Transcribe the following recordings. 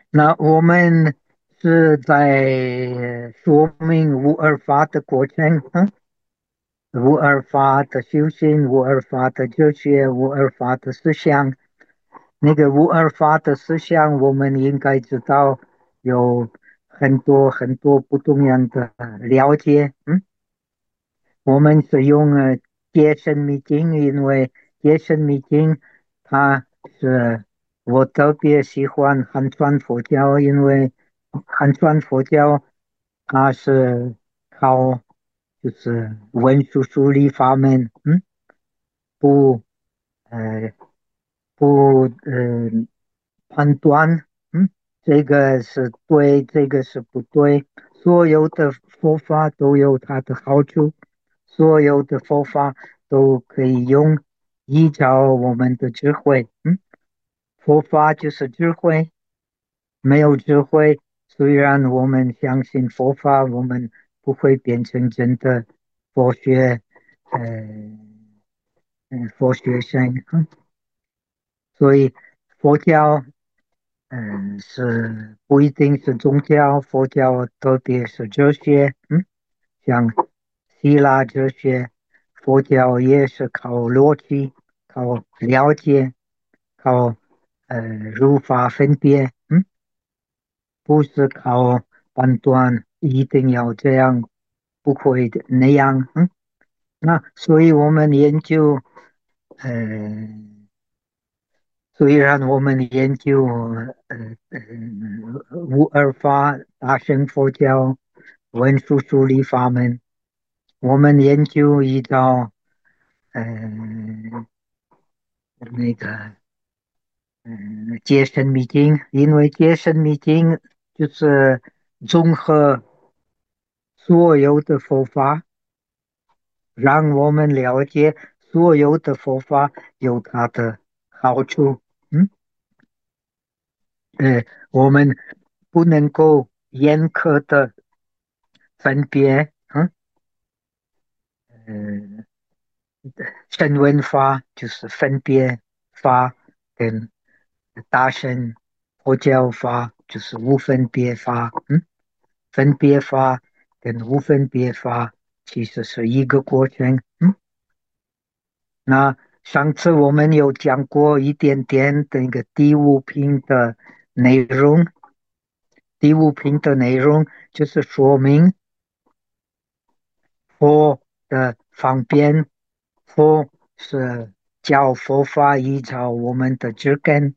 那我们是在说明无二法的过程，无二法的修行，无二法的哲学，无二法的思想。那个无二法的思想，我们应该知道有很多很多不同样的了解。我们是用结生密经，因为结生密经它是我特别喜欢汉传佛教，因为汉传佛教它是靠就是文殊疏离法门，不呃不判断，这个是对，这个是不对。所有的佛法都有它的好处，所有的佛法都可以用，依照我们的智慧。佛法就是智慧，没有智慧，虽然我们相信佛法，我们不会变成真的佛学，呃，佛学生。所以佛教，是不一定是宗教，佛教特别是哲学，像希腊哲学，佛教也是靠逻辑、靠了解、靠如法分别，不是靠判断，一定要这样，不可以那样，那所以我们研究，呃，虽然我们研究无二法、大乘佛教、文殊疏离法门，我们研究依照呃那个结深密经，因为结深密经就是综合所有的佛法，让我们了解所有的佛法有它的好处。嗯，我们不能够严苛的分别，呃，声闻法就是分别法，跟大乘佛教法就是无分别法，分别法跟无分别法其实是一个过程，那上次我们有讲过一点点的一个第五品的内容，第五品的内容就是说明佛的方便，佛是教佛法依照我们的知根，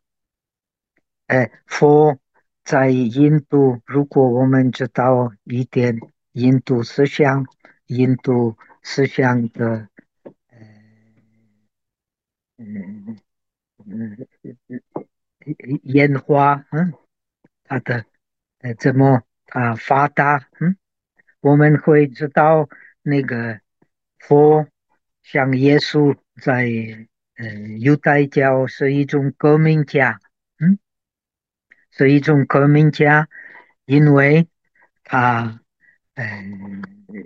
佛在印度，如果我们知道一点印度思想，印度思想的呃嗯嗯演化，它的怎么发达，我们会知道那个佛像耶稣在犹太教是一种革命家，嗯，是一种革命家，因为他嗯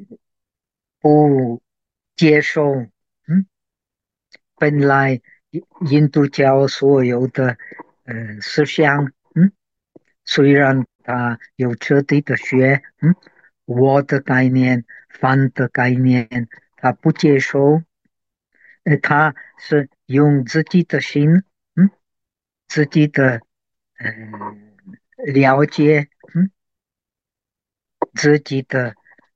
不接受本来印度教所有的思想，虽然他有彻底的学，我的概念、反的概念，他不接受，他是用自己的心，自己的呃了解，自己的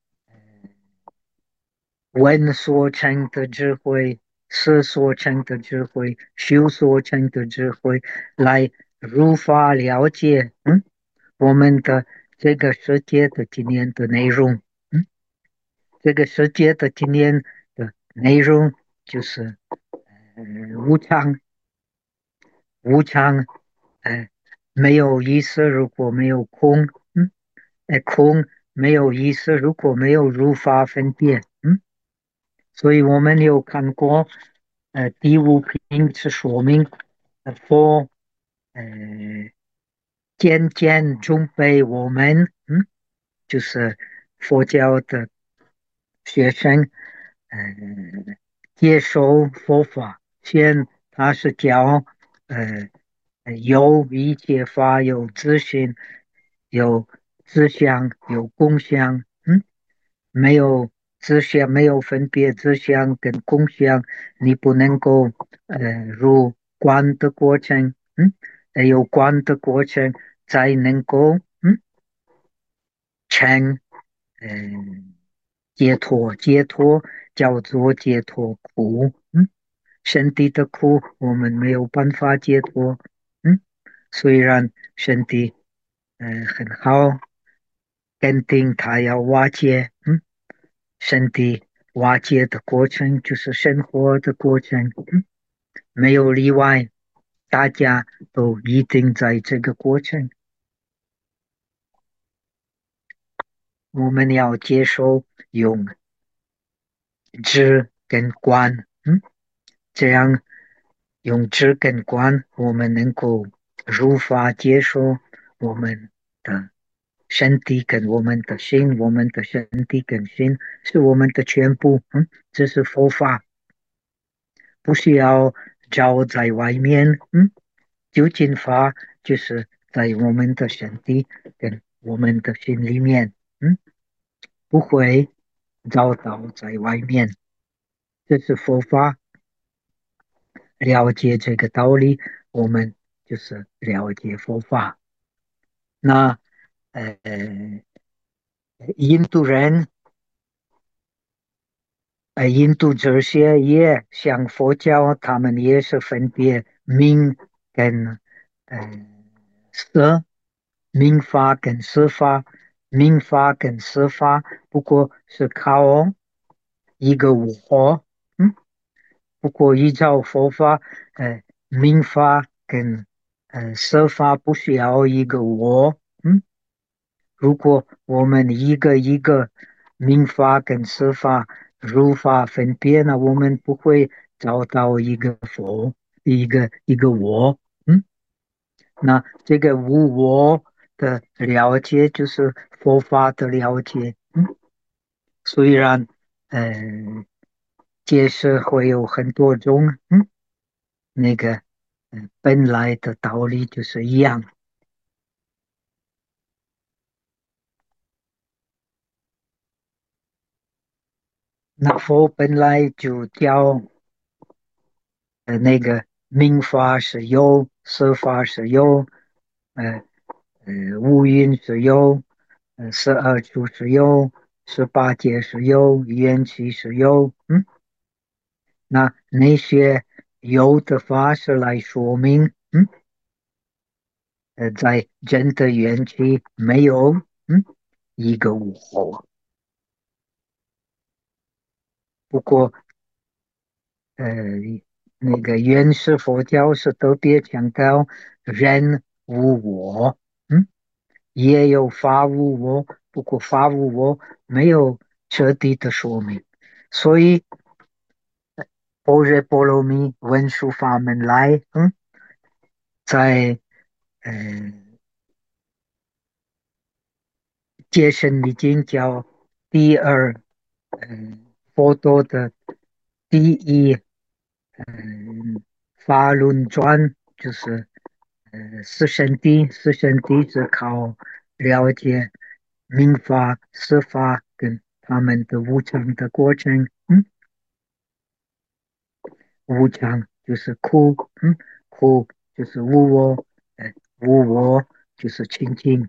闻所成的智慧、思所成的智慧、修所成的智慧，来如法了解，我们的这个世界的今天的内容，这个世界的今天的内容就是无常，无常，呃，没有意思，如果没有空，空没有意思，如果没有如法分别，所以我们有看过，第五品是说明，佛，呃，渐渐准备我们，就是佛教的学生，接受佛法。先他是教，呃， 有一切法，有自性，有自相，有共相。没有自相，没有分别自相跟共相，你不能够入观的过程。有观的过程才能够成嗯解脱，解脱叫做解脱苦。身体的苦我们没有办法解脱。虽然身体很好，肯定它要瓦解。身体瓦解的过程就是生活的过程。没有例外，大家都一定在这个过程。我们要接受用知跟观。这样用知跟观，我们能够如法接受我们的身体跟我们的心，我们的身体跟心是我们的全部。这是佛法，不需要找在外面。究竟法就是在我们的身体跟我们的心里面。不会找到在外面。这是佛法。了解这个道理，我们就是了解佛法。那呃，印度人，印度这些也像佛教，他们也是分别名跟呃色，名法跟色法，名法跟色法，不过是靠一个我。嗯，不过依照佛法，民法跟色法不需要一个我。如果我们一个一个民法跟色法如法分别，那我们不会找到一个佛，一个我。嗯，那这个无我的了解就是佛法的了解。虽然解释会有很多种。那个本来的道理就是一样。那佛本来就教那个名法是有，色法是有，呃五蕴是有，12处是有，18界是有，缘起是有。那些有的法是来说明。在真的缘起没有一个我。不过呃，那个原始佛教是特别强调人无我。也有法无我，不过法无我没有彻底的说明。所以般若波罗蜜文殊法门来。在戒深密经叫第二佛陀的第一法轮转，就是四圣谛是靠了解民法、司法跟他们的无常的过程。无常就是苦。苦就是无我。无我就是清净。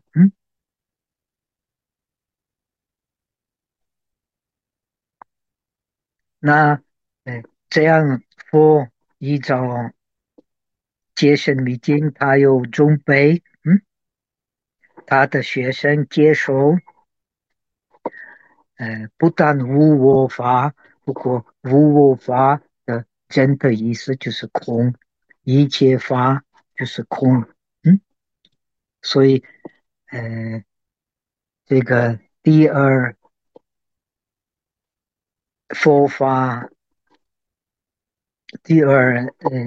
那这样佛依照戒深密经，他有准备。他的学生接受不但无我法，不过无我法的真的意思就是空，一切法就是空。所以呃，这个第二佛法，第二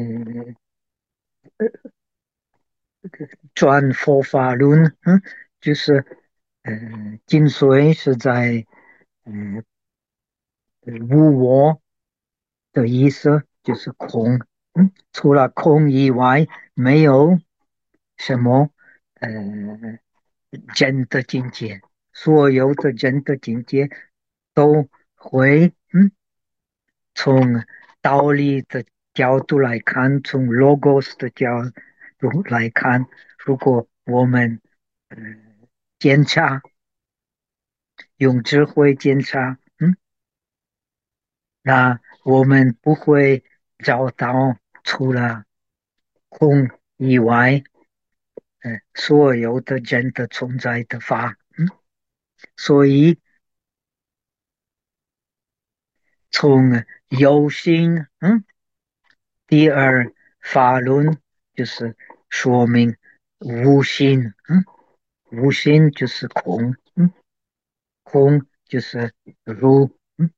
转佛法轮。就是呃精髓是在呃无我的意思，就是空。除了空以外没有。 什么真的境界，所有的真的境界都会从道理的角度来看，从 logos 的角度来看，如果我们呃检查用智慧检查，那我们不会找到除了空以外，所有的真的存在的法。所以从有形，第二法论就是说明无形，无形就是空，空就是如，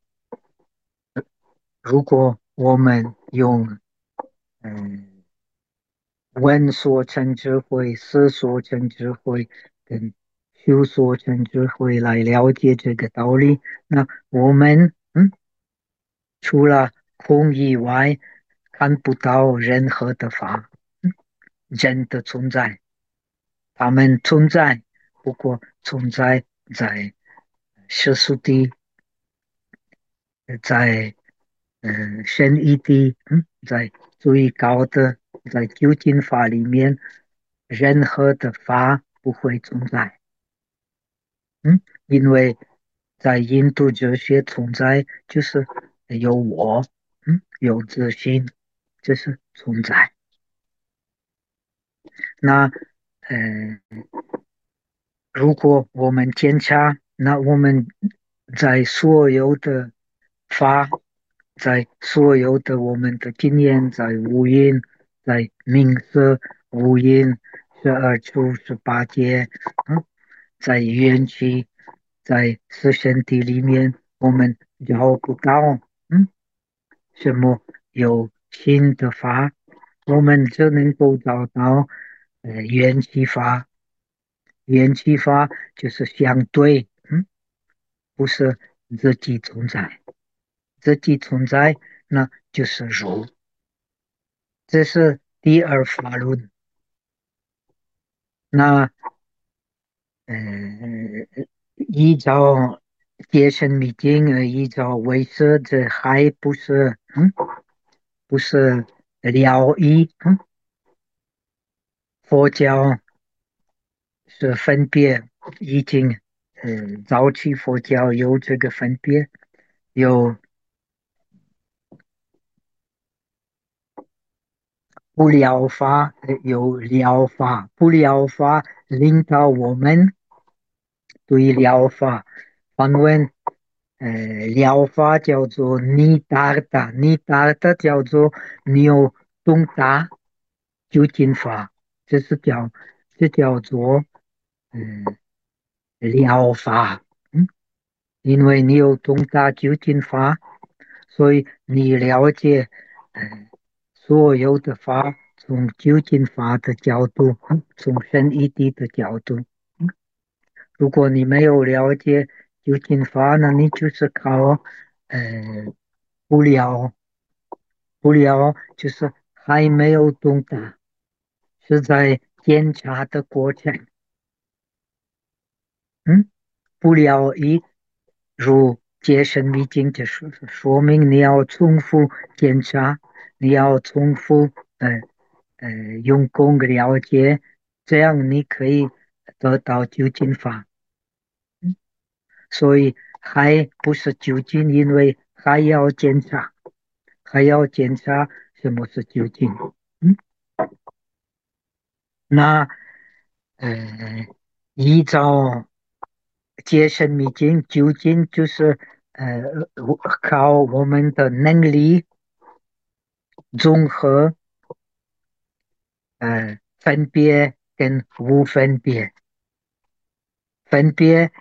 如果我们用嗯闻所成智慧、思所成智慧跟修所成智慧来了解这个道理，那我们除了空以外，看不到任何的法，真的存在。它们存在，不过存在在世俗地，在深一地，在最高的，在究竟法里面，任何的法不会存在。因为在印度哲学存在就是有我，有自信，这是存在。那如果我们检查，那我们在所有的法，在所有的我们的经验，在五蕴，在名色、五蕴、12处、18界，在缘起，在四圣谛里面，我们找不到，什么有新的法，我们只能够找到缘起法。缘起法就是相对，不是自己存在，自己存在那就是如，这是第二法论。那依照结深密经，依照唯识，这还不是了义，佛教是分别，已经早期佛教有这个分别，有不疗法，有疗法，不疗法领导我们对疗法访问，疗法叫做尼达达，尼达达叫做牛东达究竟法，这是这叫做嗯疗法，因为你有东达究竟法，所以你了解所有的法从究竟法的角度，从深一地的角度。如果你没有了解究竟法，那你就是靠呃不了不了，就是还没有懂得，是在检查的过程。嗯，不了一如戒身密经，就是说明你要重复检查，你要重复呃用功了解，这样你可以得到究竟法。所以还不是究竟，因为还要检查，还要检查什么是究竟。嗯，那呃，依照戒身密经，究竟就是呃靠我们的能力综合分别跟无分别。分别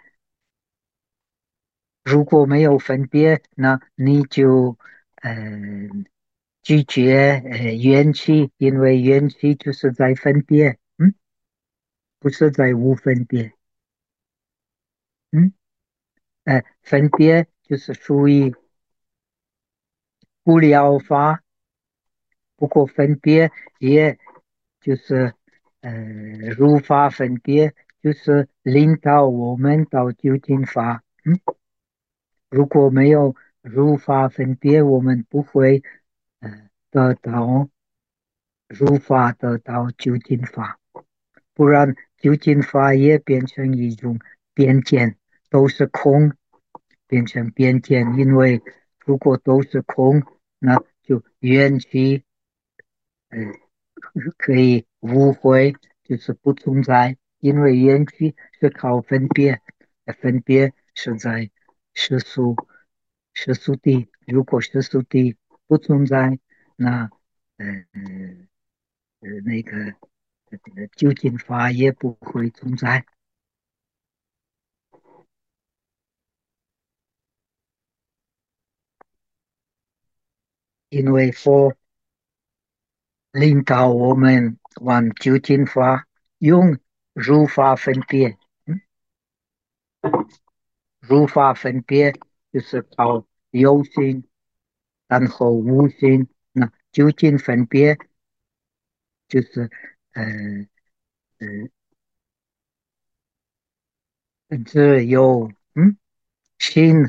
如果没有分别，那你就呃拒绝元气，因为元气就是在分别，不是在无分别，嗯，分别就是属于不了法，不过分别也就是。 呃，如法分别就是领导我们到究竟法。如果没有如法分别，我们不会得到如法得到究竟法，不然究竟法也变成一种边界，都是空，变成边界。因为如果都是空，那就缘起，呃，可以无悔，就是不存在。因为缘起是靠分别，分别是在世俗世俗谛。如果世俗谛不存在，那呃那个究竟法也不会存在。因为佛领导我们往究竟法，用如法分别。如法分别就是靠有心，然后无心。那究竟分别就是呃只有心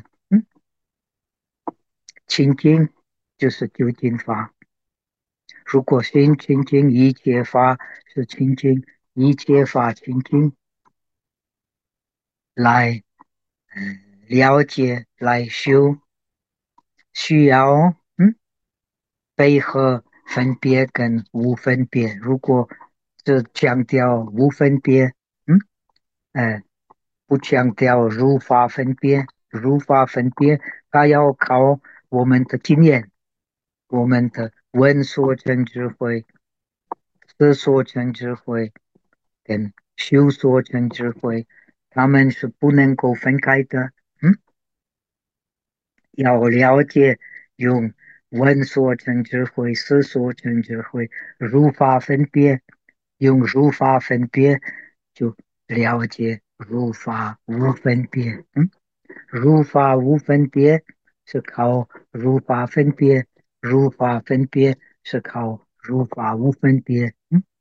清净，就是究竟法。如果心清净，一切法是清净，一切法清净来了解来修，需要配合分别跟无分别。如果只强调无分别，嗯，呃，不强调如法分别，如法分别，它要靠我们的经验，我们的闻所成智慧、思所成智慧跟修所成智慧，他们是不能够分开的。嗯，要了解用闻所成智慧、思所成智慧、如法分别，用如法分别就了解如法无分别。如法无分别是靠如法分别，如法分别是靠如法无分别。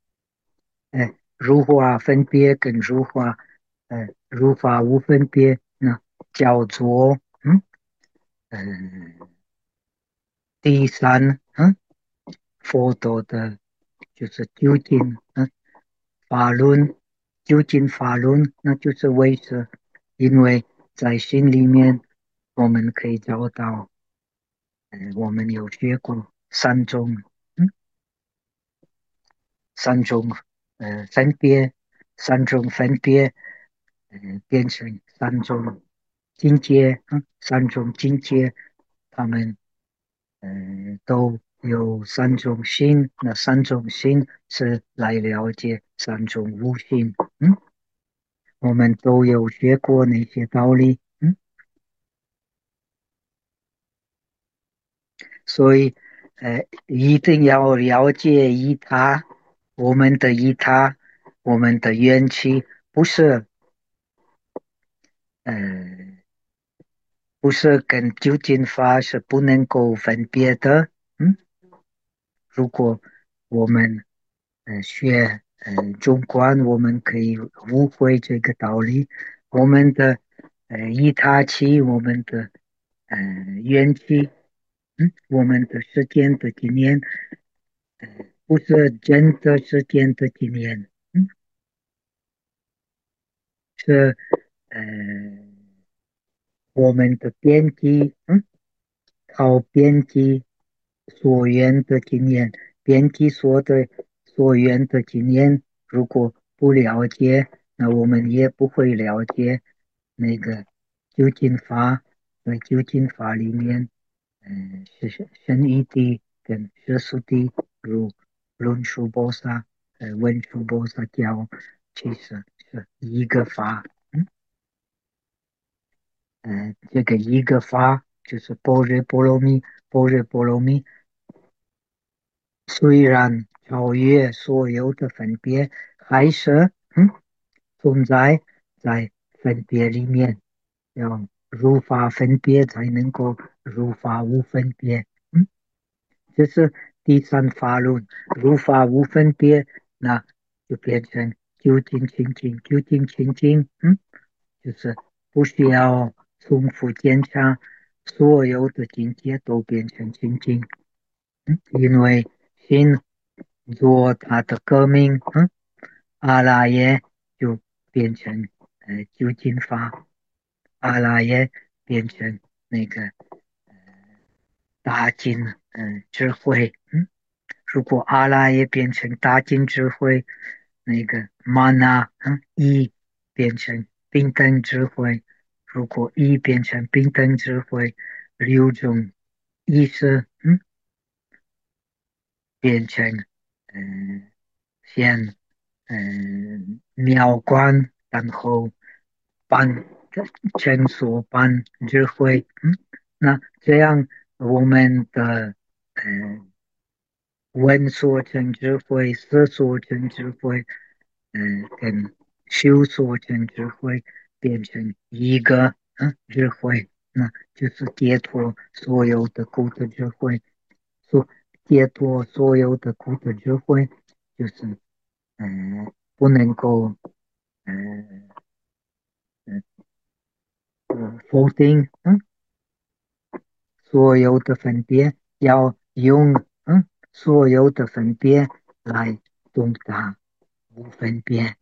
如法分别跟如法无分别，那叫做嗯第三佛陀的就是究竟法论，究竟法论，那就是为是，因为在心里面我们可以找到，我们有学过三种分别，三种分别，变成三种境界。三种境界，他们都有三种心，那三种心是来了解三种无心。我们都有学过那些道理。所以一定要了解一他，我们的一他，我们的缘起呃不是跟究竟法是不能够分别的。嗯，如果我们学中观，我们可以误会这个道理。我们的一他起，我们的呃缘起，我们的时间的经验，不是真的时间的经验。是呃我们的编辑。靠编辑所缘的经验，编辑所缘的经验，如果不了解，那我们也不会了解那个究竟法。在究竟法里面，是深义谛跟世俗谛，如论述菩萨、文殊菩萨教，其实是一个法。这个一个法就是般若波罗蜜，般若波罗蜜虽然超越所有的分别，还是存在分别里面，要如法分别才能够如法无分别。这是第三法论，如法无分别。那就变成究竟清净，究竟清净，就是不需要重复检查，所有的境界都变成清净，因为心做它的革命，阿拉耶就变成究竟法，阿拉耶变成那个大金智慧，如果阿拉也变成大金智慧，那个玛纳一变成平等智慧，如果一变成平等智慧，六种意识变成嗯像妙观，然后般成所般智慧，那这样我们的闻所成智慧、思所成智慧，跟修所成智慧变成一个智慧，那就是解脱所有的苦的智慧。所解脱所有的苦的智慧，就是不能够嗯否定所有的分别，要用所有的分别来懂得无分别。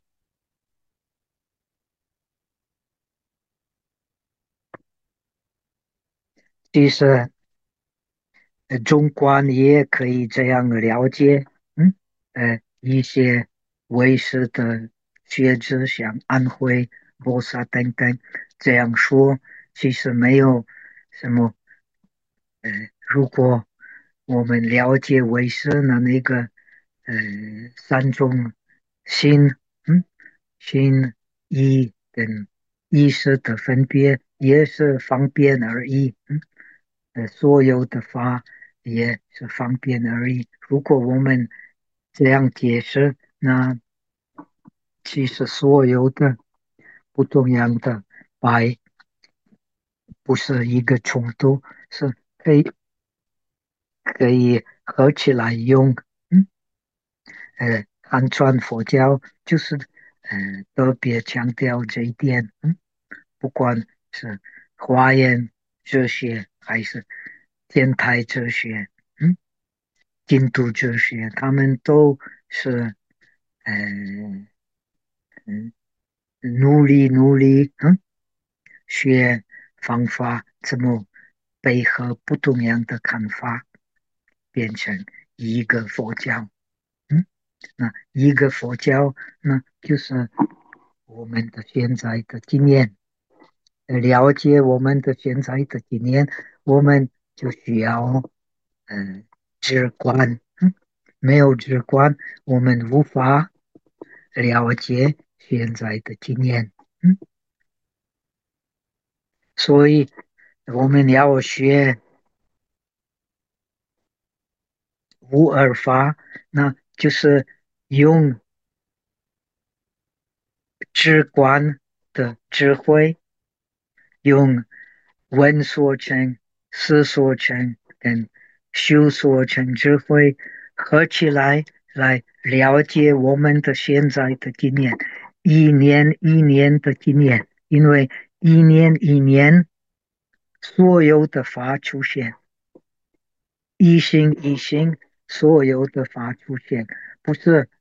其实中观也可以这样了解，一些唯识的学者，像安徽菩萨等等这样说，其实没有什么，呃，如果我们了解唯识的那个，呃，三种心，心意跟意识的分别，也是方便而已，所有的法也是方便而已。如果我们这样解释，那其实所有的不同样的白不是一个冲突，是可以合起来用。汉传佛教就是特别强调这一点。不管是华严哲学还是天台哲学，印度哲学，他们都是嗯嗯努力学方法，怎么配合不同样的看法，变成一个佛教。嗯，那一个佛教，那就是我们的现在的经验。了解我们的现在的经验，我们就需要嗯直观。没有直观，我们无法了解现在的经验。嗯，所以我们要学无二法，那就是用直观的智慧，用闻所成、思所成跟修所成智慧合起来，来了解我们的现在的经验，一年一年的经验，因为一年一年所有的法出现，一心一心所有的法出现，不是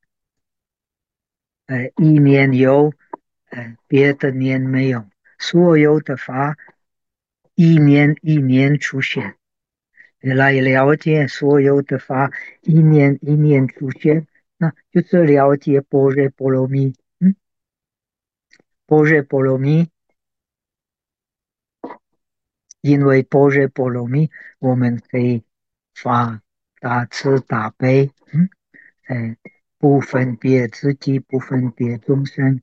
一年有，别的年没有，所有的法一年一年出现。来了解所有的法一年一年出现，那就是了解般若波罗蜜。般若波罗蜜，因为般若波罗蜜，我们可以发大慈大悲，不分别自己，不分别众生，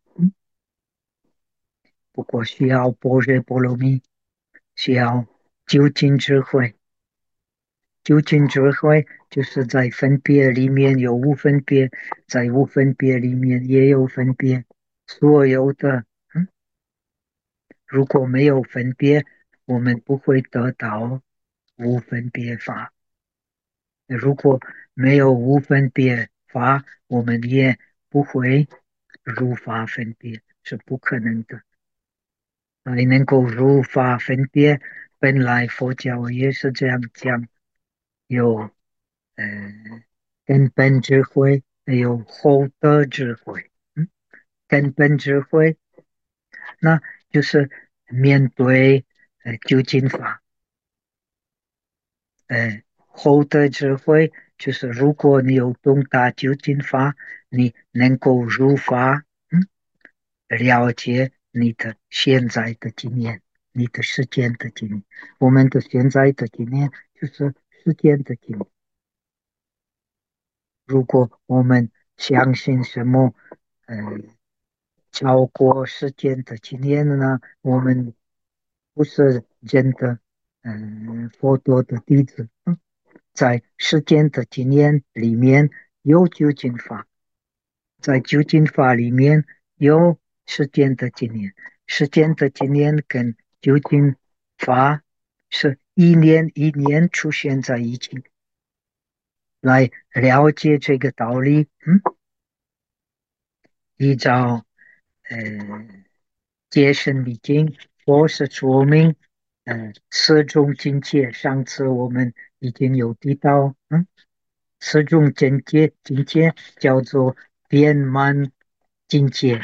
不过需要般若波罗蜜，需要究竟智慧。究竟智慧就是在分别里面有无分别，在无分别里面也有分别。所有的，如果没有分别，我们不会得到无分别法。如果没有无分别法，我们也不会如法分别，是不可能的。还能够如法分别，本来佛教也是这样讲，有呃根本智慧，还有后得智慧。根本智慧那就是面对究竟法，后得智慧就是如果你有懂得究竟法，你能够如法，了解你的现在的经验，你的时间的经验。我们的现在的经验就是时间的经验。如果我们相信什么，呃，超过时间的经验呢？我们不是真的，佛陀的弟子。在时间的经验里面有究竟法，在究竟法里面有时间的经验，时间的经验跟究竟法是一年一年出现在一起。来了解这个道理，依照呃解释理经，或是说明四种境界。上次我们已经有提到，四种境界叫做圆满境界，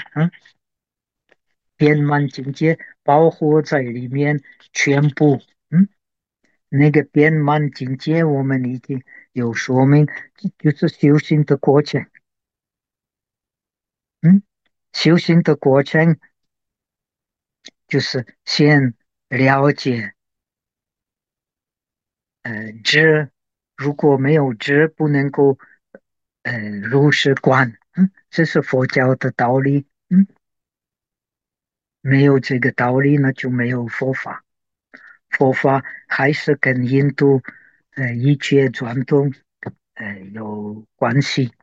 圆满境界包括在里面全部，那个圆满境界我们已经有说明，就是修行的过程。嗯，修行的过程就是先了解知，如果没有知，不能够如实观，这是佛教的道理。没有这个道理呢，就没有佛法。佛法还是跟印度一切传统有关系。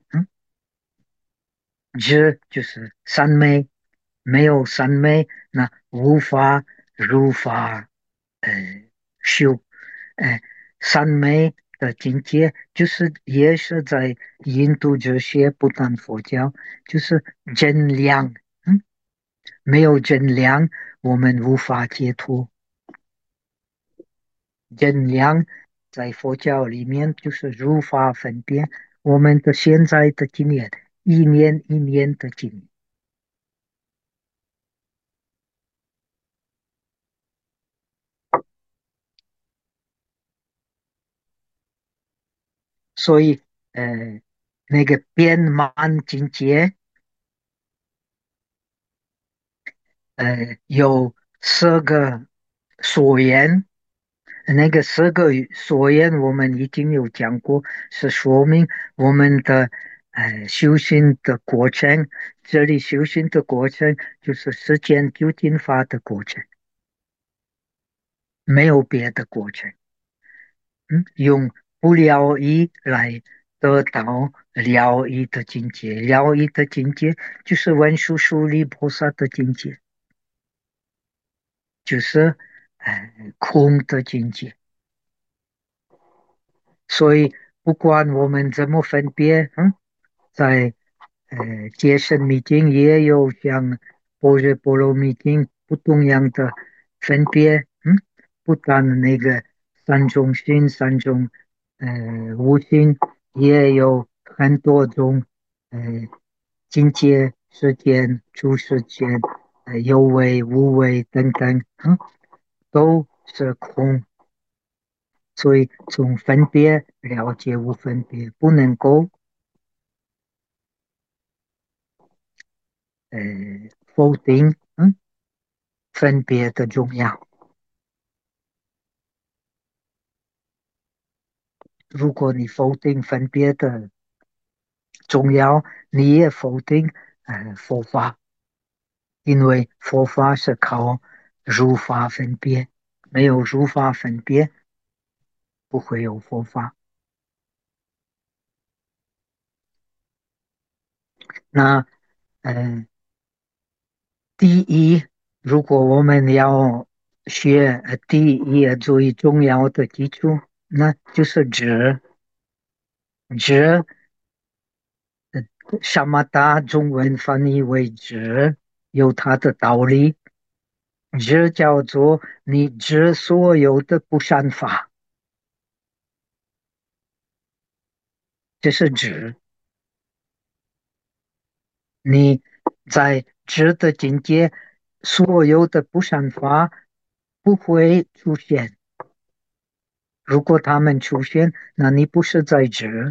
知就是三昧，没有三昧，那无法如法呃修。呃，三昧的境界就是也是在印度这些不但佛教，就是真量。没有真量，我们无法解脱。真量在佛教里面就是如法分辨我们的现在的经验，一年一年的经验。所以，那个圆满境界，有十个所言。那个十个所言我们已经有讲过，是说明我们的修行的过程。这里修行的过程就是实践究竟法的过程，没有别的过程。用不疗愈来得到疗愈的境界，疗愈的境界就是文殊师利菩萨的境界，就是空的境界。所以不管我们怎么分别，在解释密经也有像般若波罗蜜经不同样的分别。不但那个三种心、三种无心，也有很多种呃境界、世间、出世间、有为、无为等等，都是空。所以从分别了解无分别，不能够呃否定分别的重要。如果你否定分别的重要，你也否定佛法，因为佛法是靠如法分别，没有如法分别，不会有佛法。那第一，如果我们要学第一最重要的基础，那就是知。知萨玛达中文翻译为知，有它的道理。知叫做你知所有的不善法，这是知。你在知的境界，所有的不善法不会出现。如果他们出现，那你不是在知。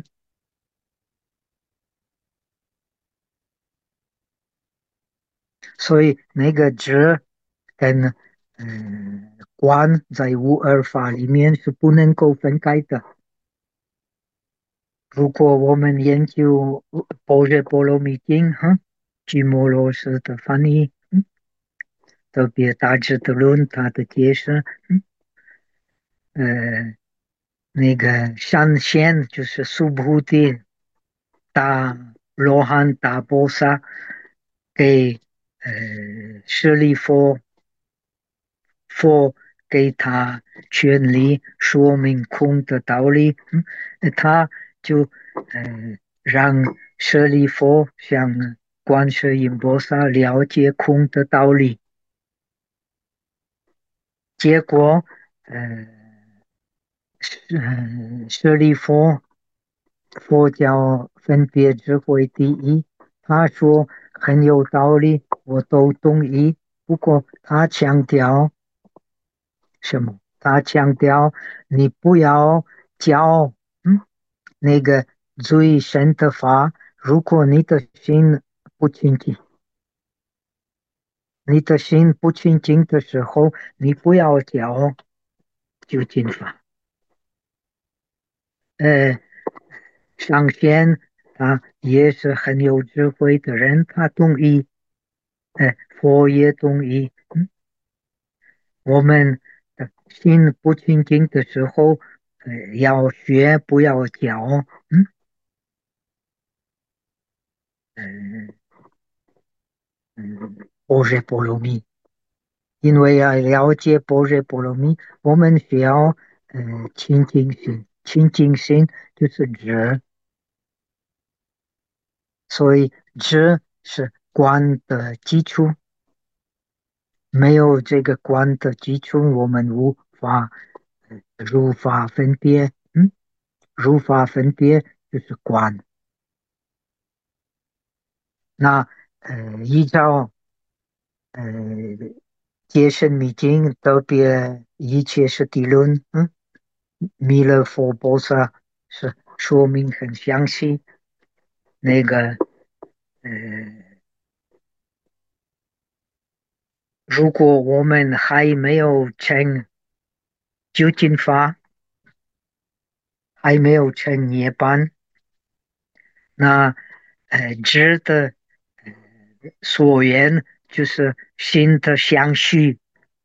所以那个知跟观在无二法里面是不能够分开的。如果我们研究《般若波罗蜜经》，鸠摩罗什的翻译，特别大智度论它的解释，呃，那个上仙就是苏菩提大罗汉大菩萨给舍利佛给他权利说明空的道理，他就让舍利佛向观世音菩萨了解空的道理，结果呃舍利佛教分别智慧第一，他说很有道理，我都同意。不过他强调什么？他强调你不要教那个最深的法，如果你的心不清净，你的心不清净的时候，你不要教究竟法。呃，上仙他也是很有智慧的人，他同意，佛也同意，我们的心不清净的时候，要学不要教，嗯般若波罗蜜。因为要了解般若波罗蜜，我们需要清净心，清净心就是知，所以知是观的基础。没有这个观的基础，我们无法如法分别。如法分别就是观。那依照解深密经，特别一切是地论，弥勒佛菩萨是说明很详细。那个呃，如果我们还没有成究竟法，还没有成涅槃，那知的所缘就是心的相续，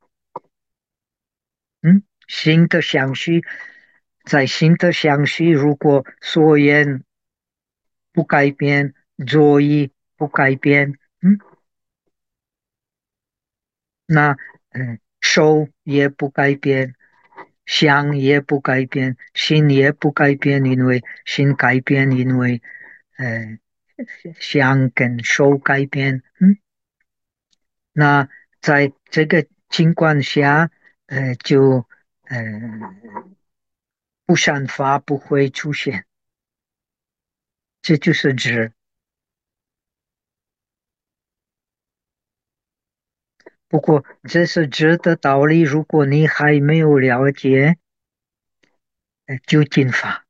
心的相续，在心的相续，如果所缘不改变，作意不改变，那手也不改变，想也不改变，心也不改变，因为心改变，因为呃想跟手改变，那在这个情况下，就呃不善法不会出现，这就是指。不过这是指的道理，如果你还没有了解究竟法。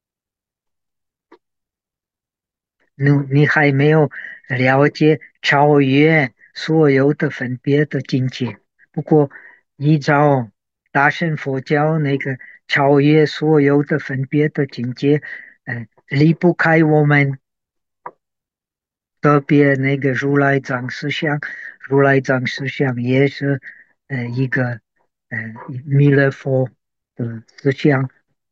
你还没有了解超越所有的分别的境界。不过，依照大乘佛教那个超越所有的分别的境界，离不开我们特别那个如来藏思想，如来藏思想也是一个呃弥勒佛的思想，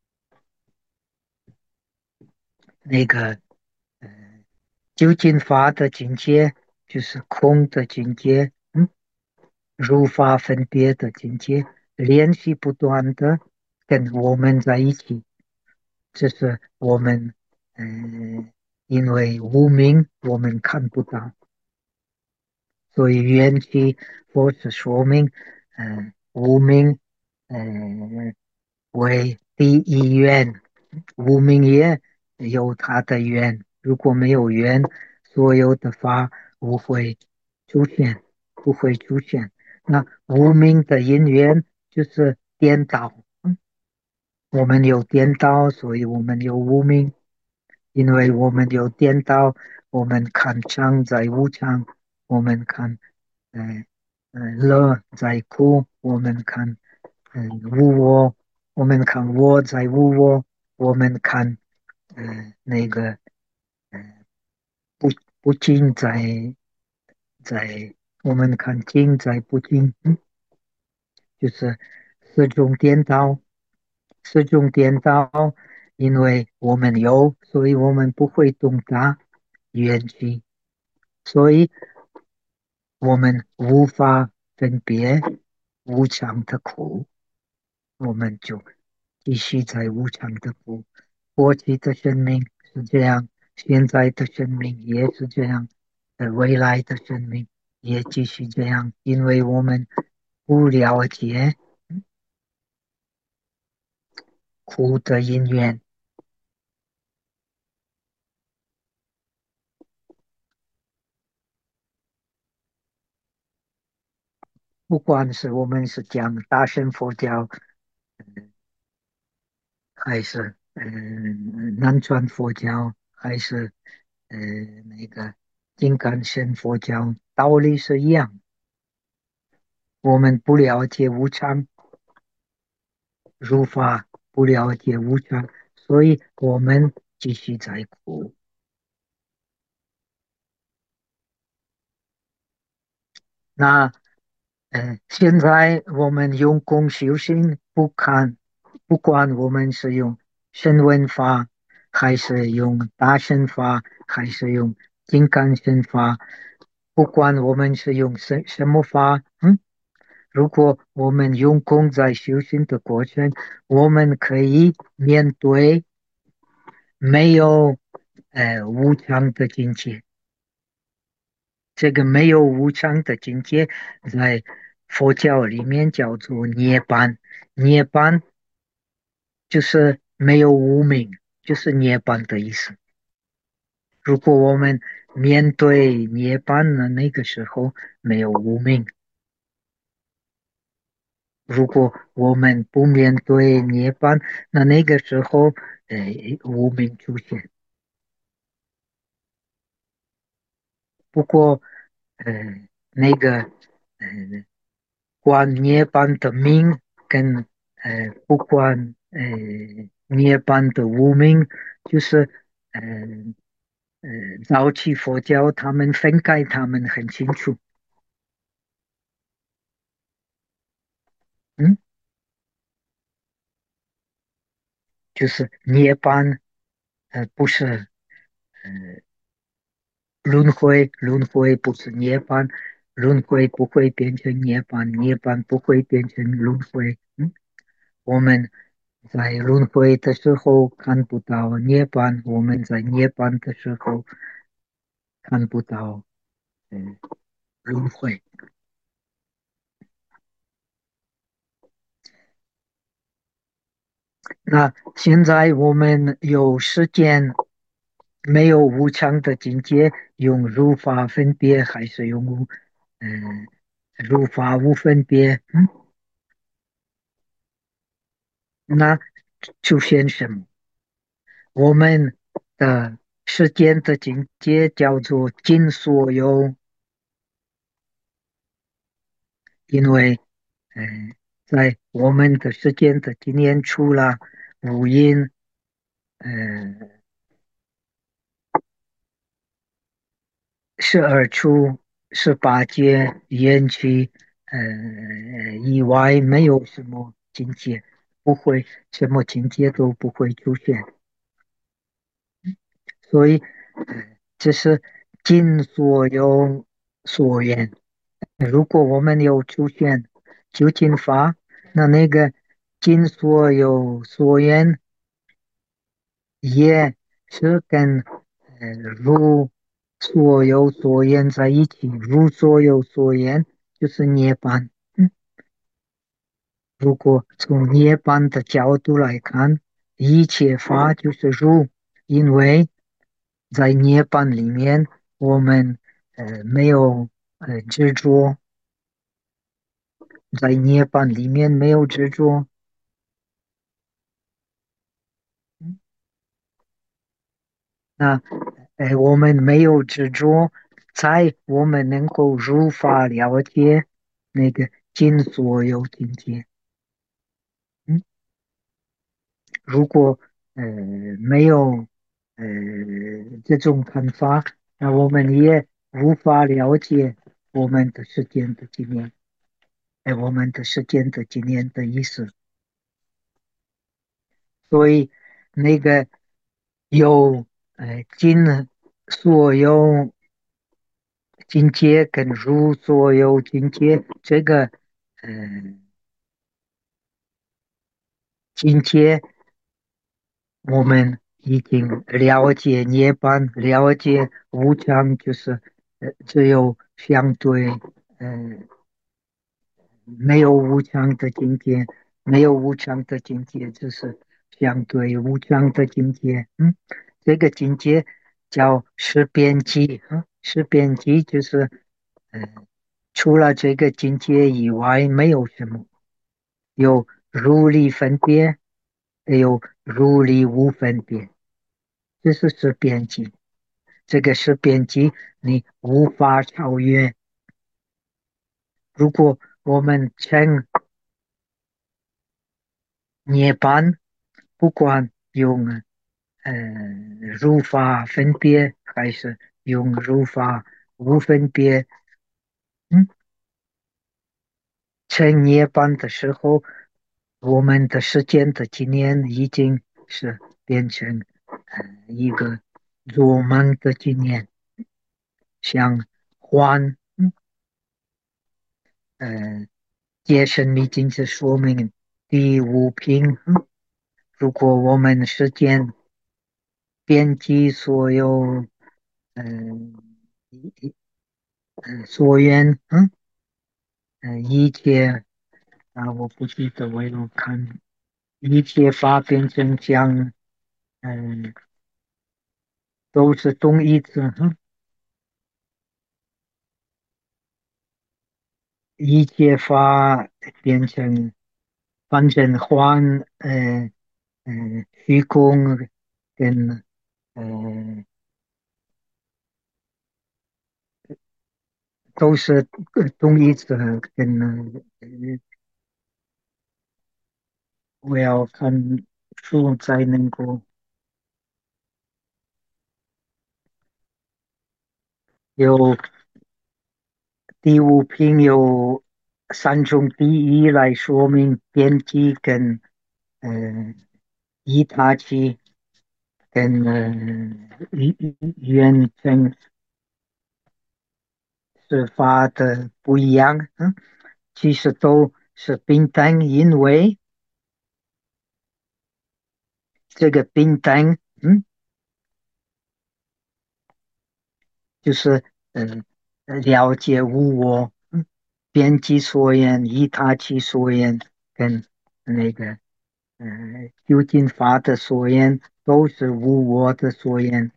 那个究竟法的境界就是空的境界，如法分别的境界，联系不断的跟我们在一起，这是我们嗯因为无名我们看不到，所以缘起佛是说明，无名，呃，为第一缘，无名也有它的缘，如果没有缘，所有的法不会出现，不会出现。那无名的因缘就是颠倒，我们有颠倒，所以我们有无名。因为我们有颠倒，我们看常在无常，我们看呃乐在苦，我们看无我，我们看我在无我，我们看那个呃不不净在，我们看净在不净，就是四种颠倒，四种颠倒，因为我们有，所以我们不会懂得缘起。所以我们无法分别无常的苦，我们就继续在无常的苦。过去的生命是这样，现在的生命也是这样，未来的生命也继续这样，因为我们不了解苦的因缘，不管是我们是讲大乘佛教，还是南传佛教，还是那个金刚神佛教，道理是一样。我们不了解无常，如法不了解无常，所以我们继续在苦。那现在我们用功修行，不管我们是用声闻法，还是用大乘法，还是用金刚乘法，不管我们是用什么法，如果我们用功在修行的过程，我们可以面对没有无常的境界。这个没有无常的境界，在佛教里面叫做涅槃。涅槃就是没有无明，就是涅槃的意思。如果我们面对涅槃的那个时候没有无明，如果我们不面对涅槃，那个时候无明出现。不过那个管涅槃的名跟不管涅槃的无名，就是呃早期佛教他们分开他们很清楚，嗯，就是涅槃不是轮回，轮回不是涅槃，轮回不会变成涅槃，涅槃不会变成轮回，我们在轮回的时候看不到涅槃，我们在涅槃的时候看不到轮回。那现在我们有时间，没有无常的境界，用如法分别，还是用嗯如法无分别？那出现什么？我们的时间的境界叫做尽所有，因为在我们的时间的经验除了五音，呃，十二处、十八界、缘起，以外没有什么境界，不会什么境界都不会出现，所以这是尽所有所愿。如果我们有出现究竟法，那个尽所有所愿也是跟如所有所言在一起，如所有所言就是涅槃。如果从涅槃的角度来看，一切法就是如，因为在涅槃里面，我们没有执着，在涅槃里面没有执着。那我们没有执着，才我们能够如法了解那个尽所有境界。嗯，如果没有呃这种看法，那我们也无法了解我们的时间的经验，我们的时间的经验的意思。所以那个有尽所有境界跟入所有境界，这个境界我们已经了解涅槃，了解无常，就是只有相对没有无常的境界，没有无常的境界，就是相对无常的境界。这个境界叫识边际。识边际就是呃，除了这个境界以外，没有什么。有如理分别，也有如理无分别，这是识边际。这个识边际你无法超越。如果我们称涅槃，不管用呃如法分别还是用如法无分别，嗯，称涅槃的时候，我们的时间的经验已经是变成一个做梦的经验，像幻。呃，戒神密经是说明第五品。如果我们时间遍及所有嗯、所缘。一切我不记得，我有看一切法变成像嗯、都是同义字。一切法变成反正幻虚空跟呃都是同义词。跟我要看书才能够有第五品有三种第一来说明边际跟呃一他期跟原证是法的不一样。其实都是平等，因为这个平等就是呃了解无我。边际所言、依他其所言跟那个究竟法的所言都是无我的所言。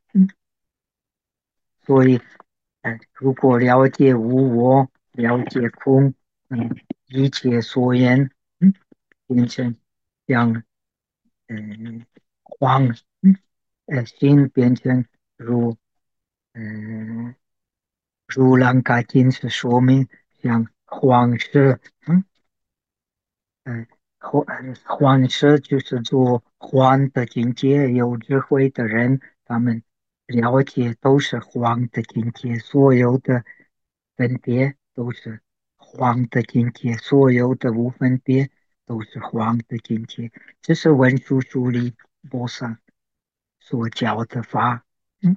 所以如果了解无我，了解空，一切所言变成像黄。心变成如嗯如兰卡金是说明像黄色。嗯，幻视就是做幻的境界，有智慧的人，他们了解都是幻的境界，所有的分别都是幻的境界，所有的无分别都是幻的境界。这是文殊师利菩萨所教的法。嗯，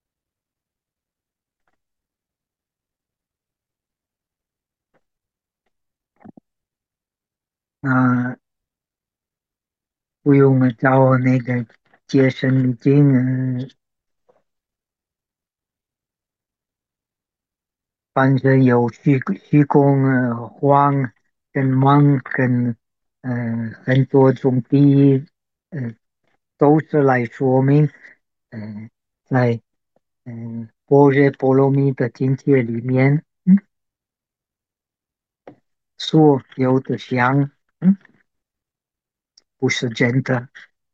那不用找那个解释经。 反正有虚空、荒跟茫跟很多种地义，呃，都是来说明，在般若波罗蜜的境界里面，所有的相，不是真的。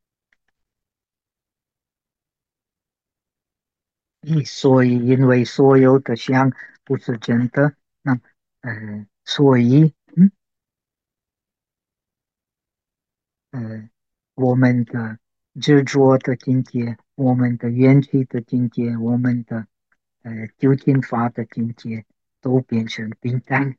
所以因为所有的相不是真的，那所以我们的执着的境界，我们的缘起的境界，我们的究竟法的境界，都变成平淡。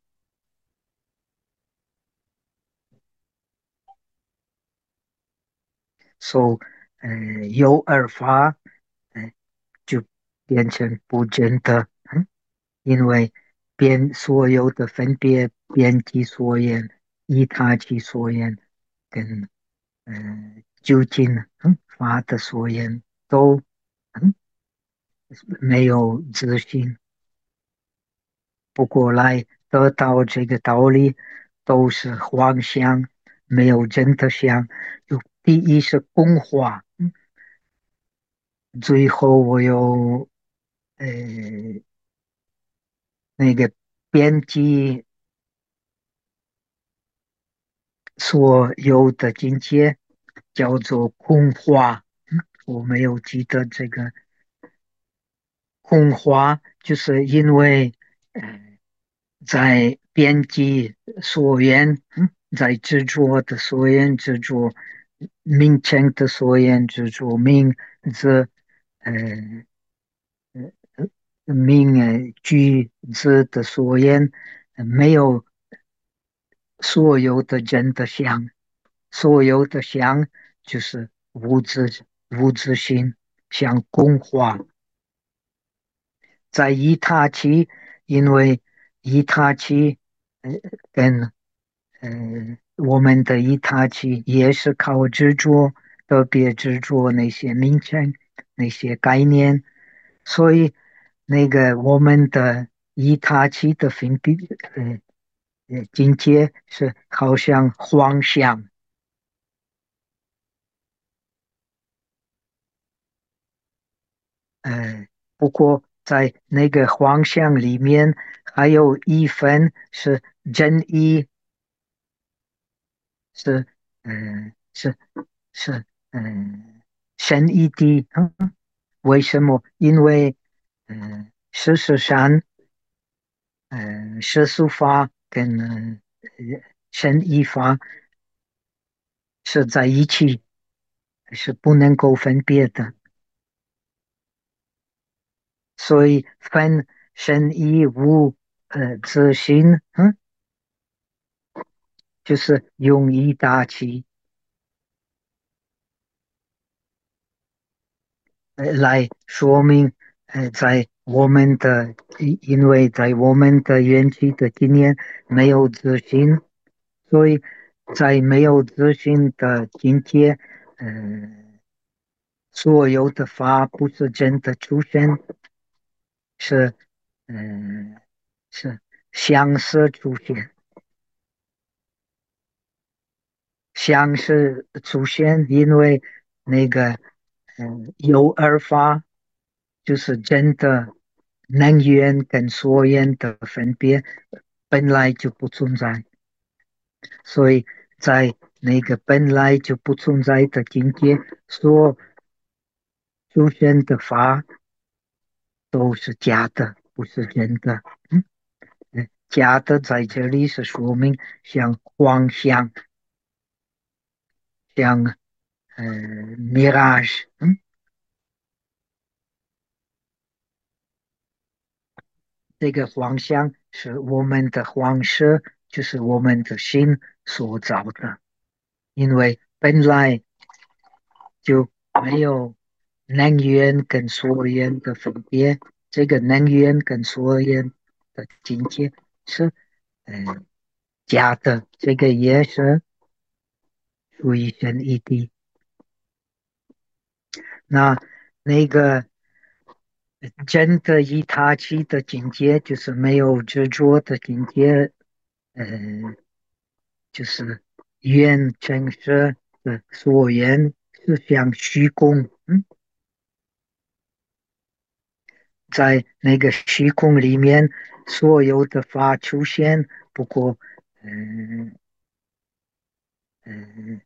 所以有而法，呃，就变成不真的。因为所有的分别、边际所言、依他其所言，跟究竟法的所言都嗯没有自信。不过来得到这个道理，都是幻象，没有真的相。就第一是空话，最后我又呃那个编辑所有的境界叫做空话，我没有记得这个空话，就是因为在编辑所言，在执着的所言执着，名称的所言执着，字，呃句子的所言，没有所有的人的相，所有的相就是物质性，像空话，在以他起，因为以他起，呃，跟我们的一他起也是靠执着，特别执着那些名称、那些概念，所以那个我们的一他起的分别，呃境界是好像幻象。不过在那个幻象里面，还有一分是真意，是是是神意的。为什么？因为事实上，世俗法跟神意法是在一起，是不能够分别的。所以分神意无自性，就是用一大气来说明，在我们的因为在我们的缘起的经验没有自信，所以在没有自信的境界，所有的法不是真的出现，是嗯、是相似出现，相似出现，因为那个有二法就是真的能源跟所缘的分别本来就不存在，所以在那个本来就不存在的境界所出现的法都是假的，不是真的。假的在这里是说明像幻象，像mirage，这个幻象是我们的幻色，就是我们的心所造的，因为本来就没有能源跟所缘的分别，这个能源跟所缘的境界是嗯假的，这个也是属于神一体。那那个真的一他起的境界，就是没有执着的境界，呃，就是愿成实的所愿是像虚空，在那个虚空里面，所有的法出现，不过，嗯、嗯、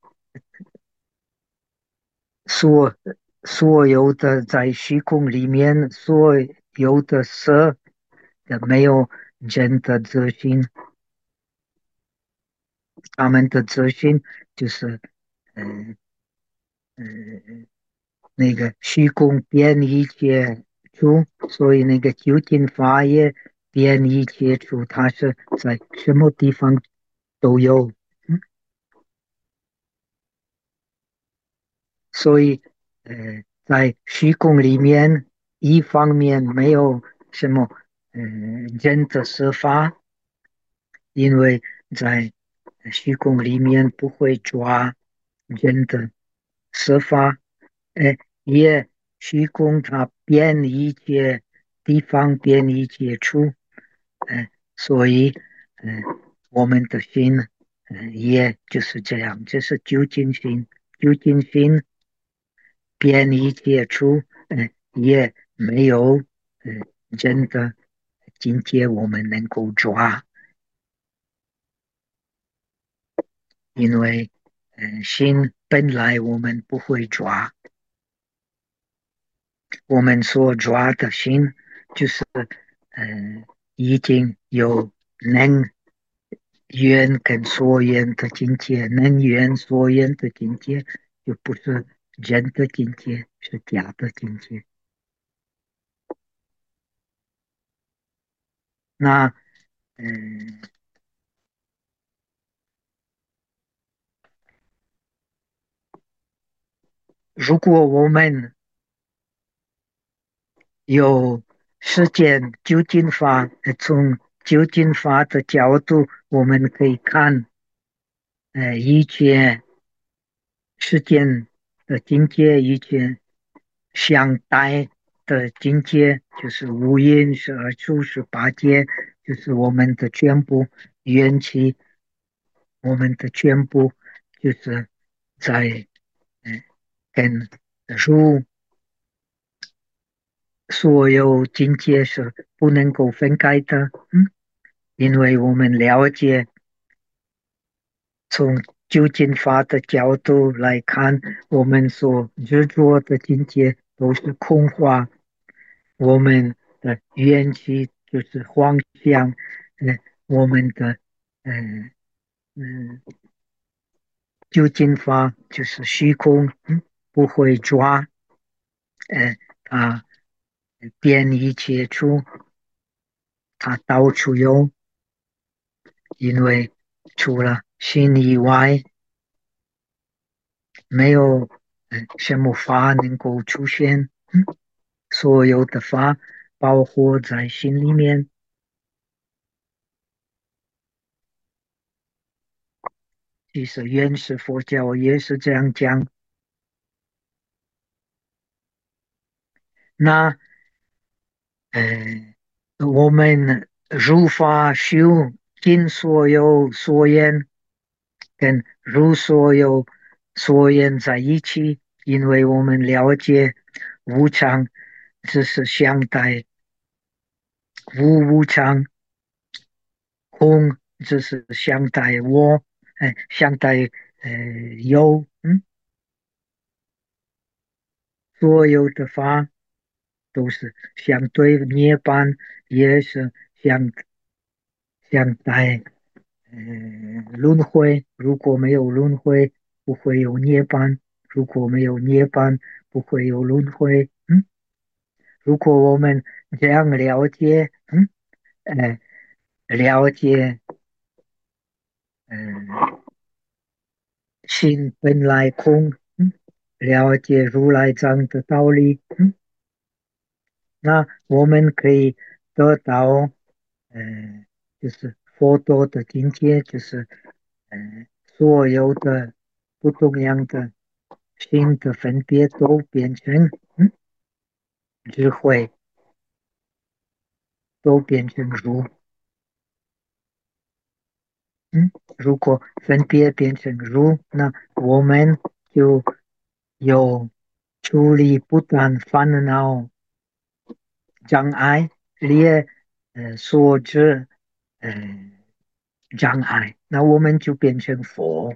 所所有的在虚空里面，所有的色的没有真的自信，他们的自信就是，嗯、嗯、那个虚空变一切处，所以那个究竟法也变一切处，它是在什么地方都有。所以，在虚空里面，一方面没有什么人的设法，因为在虚空里面不会抓人的设法，也虚空它变一切地方变一切处，所以，呃，我们的心，也就是这样，这是究竟心，究竟心变一切处，也没有，真的今天我们能够抓，因为，心本来我们不会抓，我们所抓的心就是，嗯、已经有能缘跟所缘的境界，能缘所缘的境界，就不是真的境界，是假的境界。那，嗯、如果我们有实践究竟法，从究竟法的角度，我们可以看，一切世间的境界，一切相待的境界，就是无因是而处是八界，就是我们的全部缘起，我们的全部就是在跟如所有境界是不能够分开的，因为我们了解从究竟法的角度来看，我们所执着的境界都是空话，我们的缘起就是幻象，我们的嗯嗯究竟法就是虚空，不会抓，它变一切处，它到处有，因为除了心以外，没有什么法能够出现，所有的法包括在心里面。其实原始佛教也是这样讲。那我们如法修尽所有所愿，跟如所有所愿在一起，因为我们了解无常只是相待，无常空只是相待我，相待有，所有的法都是相对涅槃，也是相待轮回。如果没有轮回，不会有涅槃；如果没有涅槃，不会有轮回。如果我们这样了解，呃，了解，心本来空，了解如来藏的道理，那我们可以得到，呃，就是佛陀的境界，就是所有的不同样的心的分别都变成智慧， 都变成如。嗯，如果分别变成如，那我们就有处理不断烦恼障碍，列所知呃障碍，那我们就变成佛。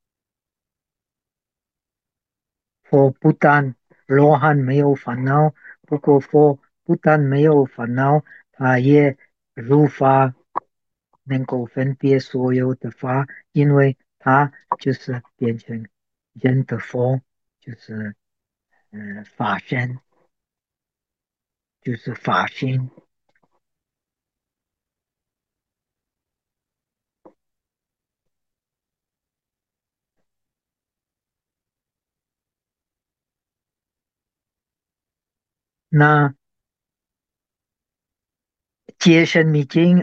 佛不但罗汉没有烦恼，不过佛不但没有烦恼，他也如法能够分别所有的法，因为他就是变成人的佛，就是法身，就是法心。那戒身密经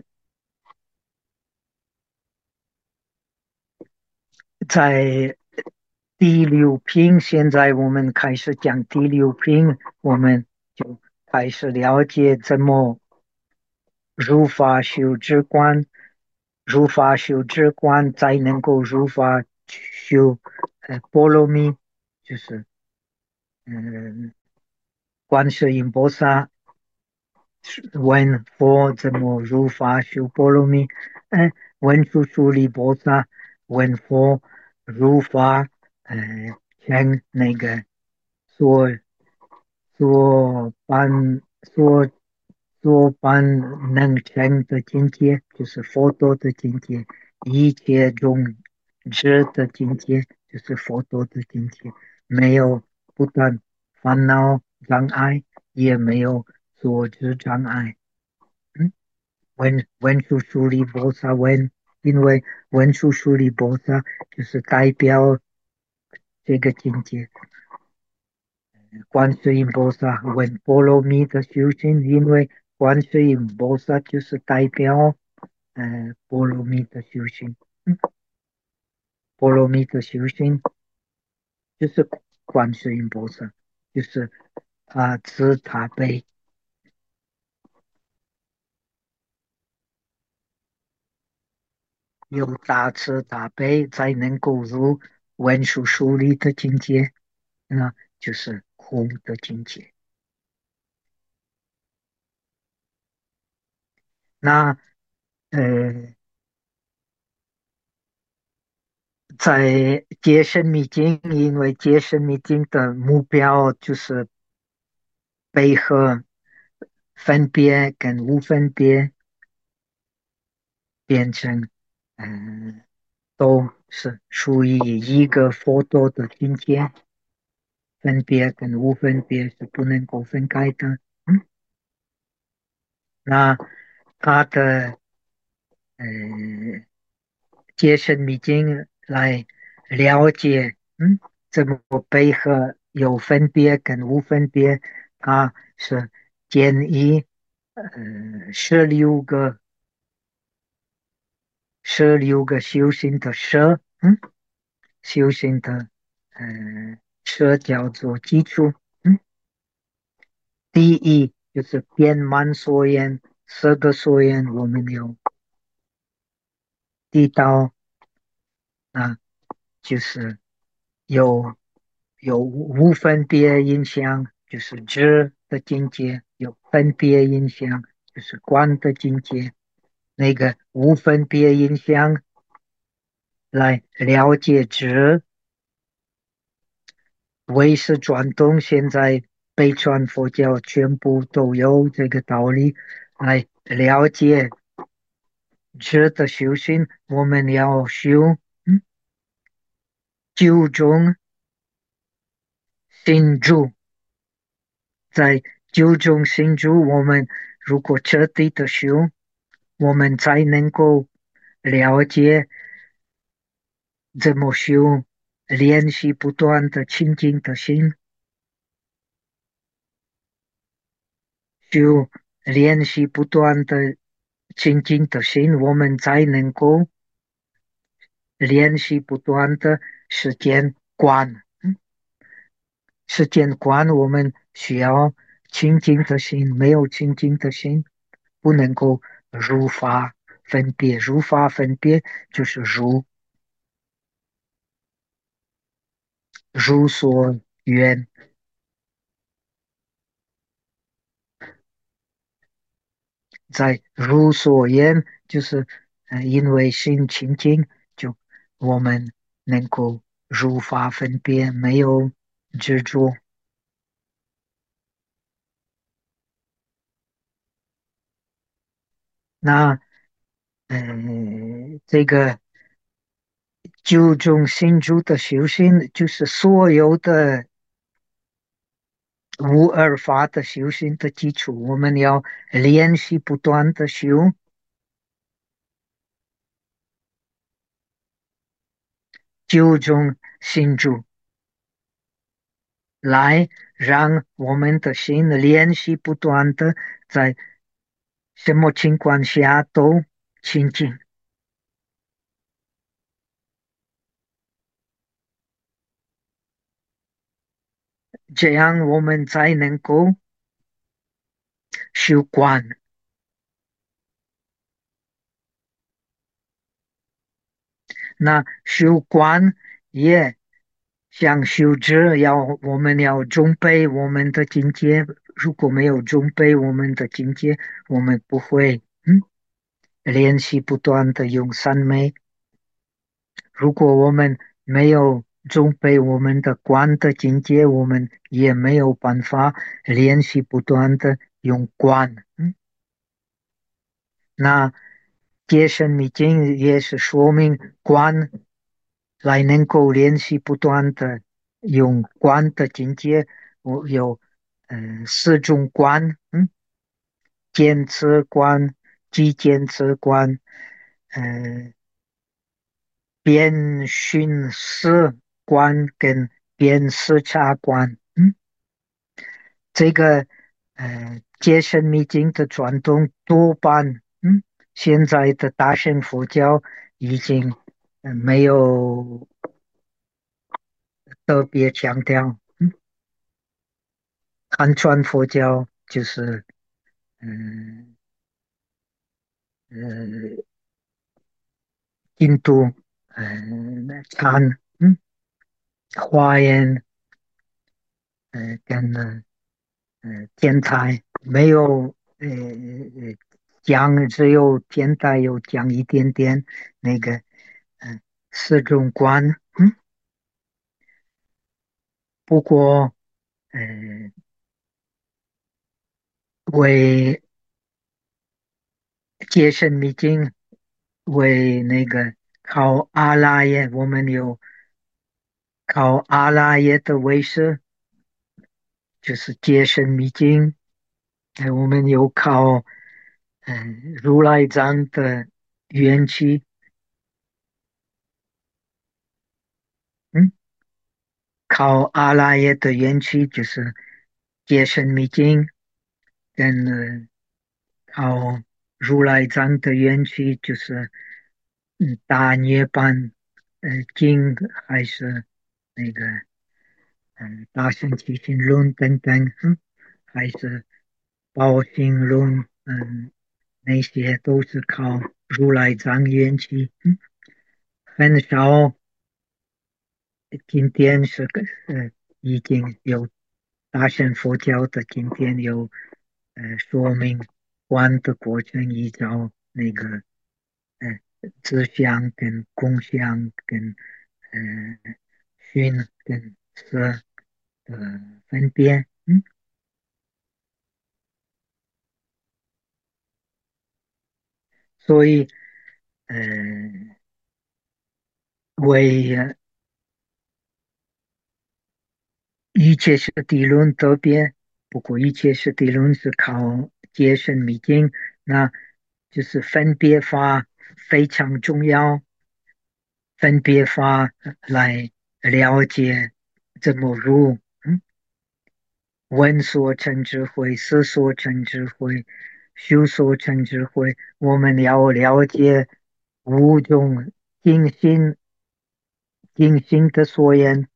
在第六品，现在我们开始讲第六品，我们就开始了解怎么如法修止观，如法修止观才能够如法修波罗蜜，就是嗯，观世音菩萨问佛怎么如法修波罗蜜，文殊师利菩萨问佛如法成那个所所所般能成的境界，就是佛陀的境界，一切中知的境界，就是佛陀的境界，没有不但烦恼障碍，也没有所知障碍。嗯，文殊师利菩萨问，因为文殊师利菩萨就是代表这个境界。观世音菩萨问波罗蜜的修行，因为观世音菩萨就是代表波罗蜜的修行。嗯，波罗蜜的修行就是观世音菩萨，就是他慈大悲，有大慈大悲才能够入文殊师利的境界，那就是空的境界。那呃，在戒身密经，因为戒身密经的目标就是配合分别跟无分别变成，嗯、都是属于一个佛陀的境界，分别跟无分别是不能够分开的。嗯，那他的呃戒身密经来了解，怎么配合有分别跟无分别，他是建议16个修行的舍，修行的舍叫做基础。嗯，第一就是遍满所愿，10个所愿我们有地道，啊，就是有无分别影响，就是知的境界；有分别影响，就是观的境界。那个无分别影响来了解知，唯识转动，现在北传佛教全部都有这个道理来了解知的修行。我们要修九种心住，在九种心住，我们如果彻底的修，我们才能够了解怎么修，练习不断的清净的心，就练习不断的清净的心，我们才能够练习不断的时间观。时间观，我们需要清净的心，没有清净的心， 不能够如法分别。如法分别就是如所愿，在如所愿就是因为心清净，就我们能够如法分别，没有执着。那这个九种心住的修行，就是所有的无二法的修行的基础。我们要练习不断的修九种心住，来让我们的心练习不断的在什么情况下都清净，这样我们才能够修观。那修观也像修止，我们要准备我们的境界。如果没有准备我们的境界，我们不会练习不断的用三昧。如果我们没有准备我们的观的境界，我们也没有办法练习不断的用观。那戒身密经也是说明观来能够练习不断的用观的境界。我有四种观，见测观、即见测观、呃边熏思观跟边视察观。这个戒身密经的传统多半，现在的大乘佛教已经没有特别强调。汉传佛教就是嗯呃印度禅华严跟天台没有讲，只有天台有讲一点点那个呃四种观。不过呃为戒身密经为那个考阿拉耶，我们有考阿拉耶的位置，就是戒身密经。我们有考如来藏的缘起。嗯，考阿拉耶的缘起就是戒身密经，跟考如来藏的缘起就是大涅槃经，还是那个大乘起信论等等。还是宝性论，那些都是靠如来藏缘起。很少经典是已经有大乘佛教的经典有说明观的过程，依照那个呃知相跟共相跟熏跟色的分别。所以呃为一切是地论特别，不过一切是地论是靠戒身密经，那就是分别法非常重要。分别法来了解怎么入。闻所成智慧，思所成智慧，修所成智慧。我们要了解五种精心精心的所言。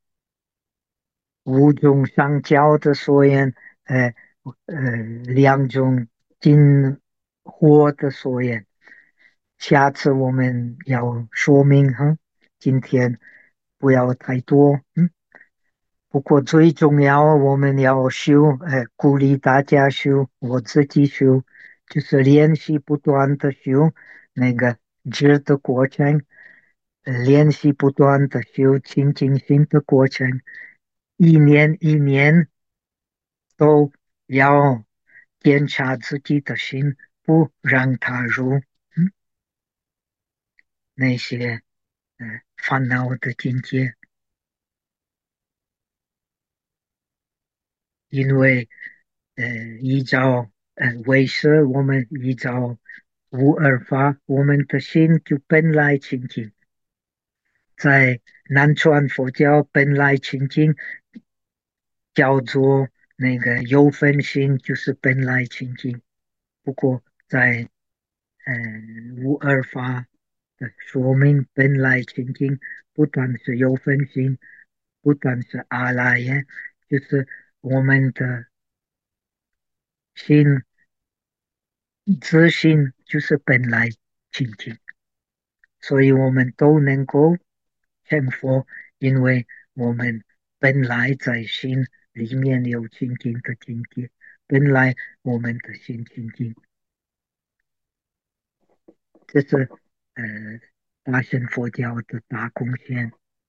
五种上交的所言。呃两种经。 活的所言。下次我们要说明哈，今天不要太多，不过最重要，我们要修，鼓励大家修，我自己修，就是练习不断的修那个知的过程，练习不断的修清净心的过程，一年一年都要检查自己的心，不让它入那些烦恼的境界，因为依照为师，我们依照无二法，我们的心就本来清净，在南传佛教本来清净叫做那个有分心，就是本来清净。不过在无二法的说明本来清净，不但是有分心，不但是阿赖耶，就是我们的心自信就是本来清净，所以我们都能够成佛，因为我们本来在心里面有清净的境界，本来我们的心清净，这是呃大乘佛教的大贡献。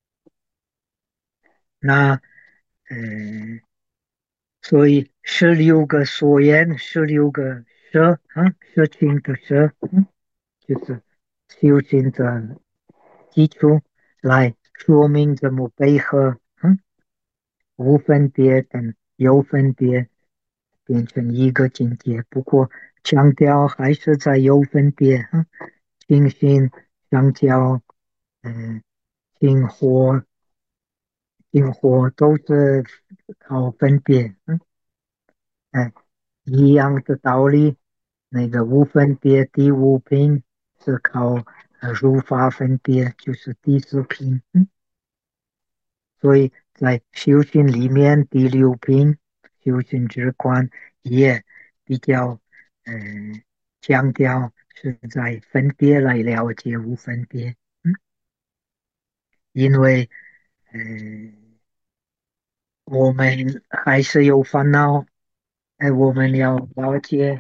那呃，所以16个所言，16个舍舍情的舍，就是修行的基础，来说明怎么配合无分别等有分别变成一个境界。不过强调还是在有分别，清心相交，嗯、净火、净火都是靠分别，哎，一样的道理。那个无分别第五品是靠如法分别，就是第四品。所以在修行里面，第六品修行之观也比较强调是在分别来了解无分别，因为我们还是有烦恼，我们要了解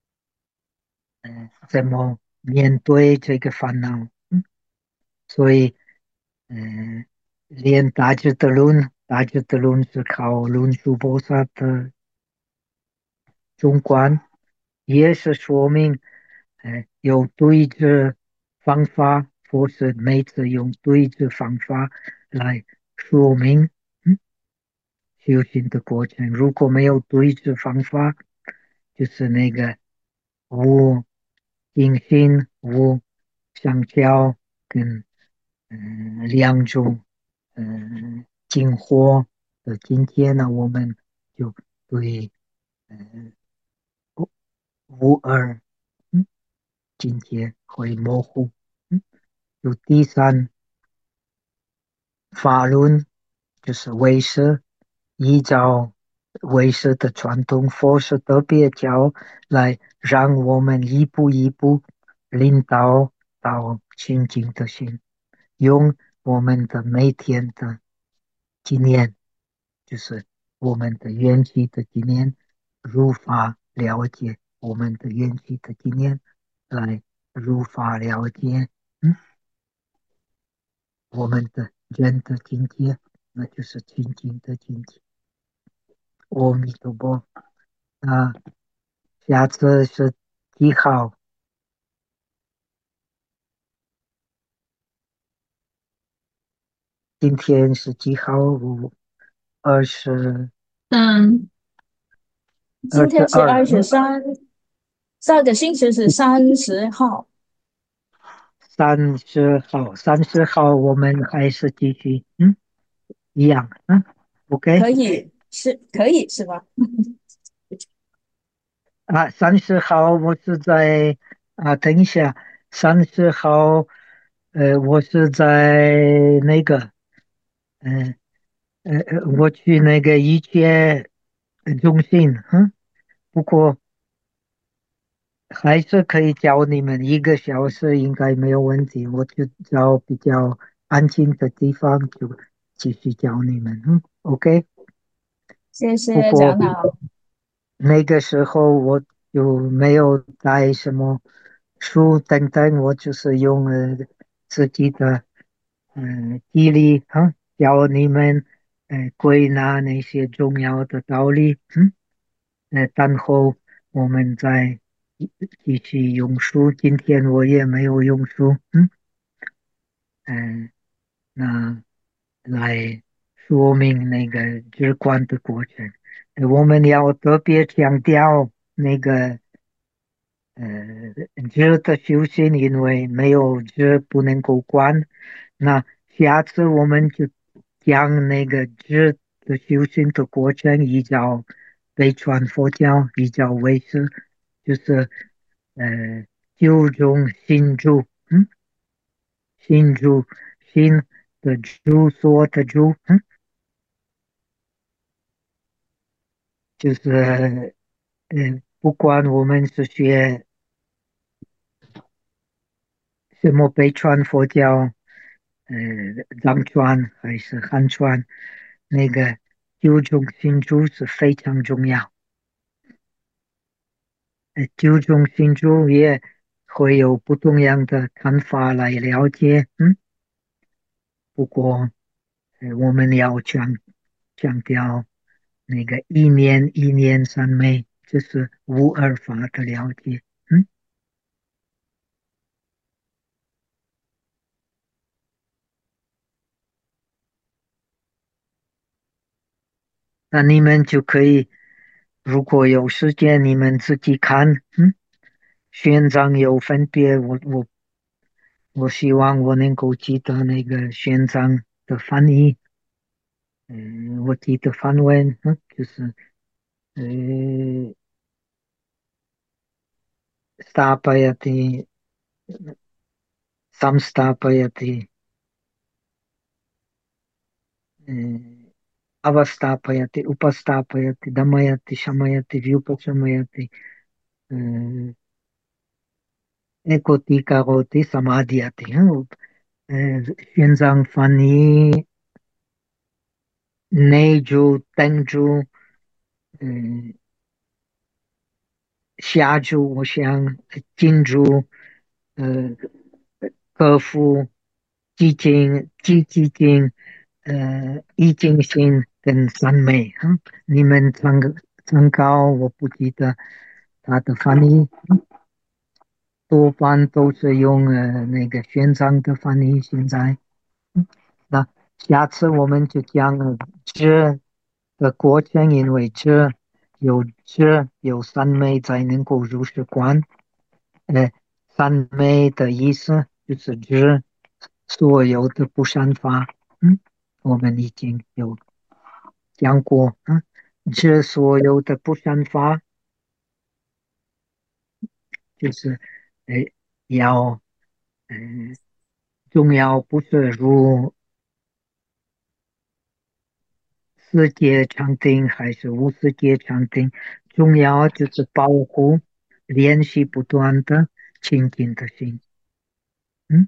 怎么面对这个烦恼，所以嗯、练大智的论，大智的论是靠论述菩萨的中观。也是说明，有对治方法，或是每次用对治方法来说明修行的过程。如果没有对治方法，就是那个无定心、无相交跟两种进货的今天呢，我们就对无无二。境界会模糊。有第三法论，就是唯识，依照唯识的传统，佛是特别教来让我们一步一步领导到清净的心，用我们的每天的经验，就是我们的缘起的经验，如法了解我们的缘起的经验，来如法了解。我们的人的境界，那就是清净的境界。阿弥陀佛。那下次是几号？今天是几号？20、 嗯， 二今天是十二， 23，上个星期是30号。 30号，30号我们还是继续，一样，，OK， 可以是吧？ 30号我是在等一下，30号，我是在那个，嗯、我去那个一切中心，不过还是可以教你们1个小时，应该没有问题。我就找比较安静的地方就继续教你们。OK。 谢谢不过长老。 那个时候我就没有带什么书等等，我就是用自己的记忆力教你们归纳那些重要的道理。然后我们再继续用书。今天我也没有用书。嗯，那来说明那个直观的过程。我们要特别强调那个知的修行，因为没有知不能够观。那下次我们就讲那个知的修行的过程，依照北传佛教，依照唯识，就是呃九种心住。心住，心的住所的住。就是不管我们是学什么北传佛教，藏传还是汉传，那个九种心珠是非常重要。九种心珠也会有不同样的看法来了解。不过我们要强调那个一念一念三昧，这是无二法的了解。那你们就可以，如果有时间，你们自己看。宣章有分别，我希望我能够记得那个宣章的翻译。我记得梵文。就是呃，Stapayati、Samstapayati、嗯，Avastapayati、Upastapayati、Damayati、Shamayati、Vyupashamayati、嗯，Ekoti、Karoti、Samadhyati。宣章翻译内住、等住、嗯，下注，我想进驻，呃，客户、基金、易金星跟三美。你们参考，我不记得他的翻译。多半都是用那个玄奘的翻译。现在，那下次我们就讲这的过程，因为这有三昧才能够如实观。三昧的意思就是指所有的不善法。我们已经有讲过。指所有的不善法就是呃要重要不是如世界禅定还是无世界禅定，重要就是保护联系不断的清净的心。嗯。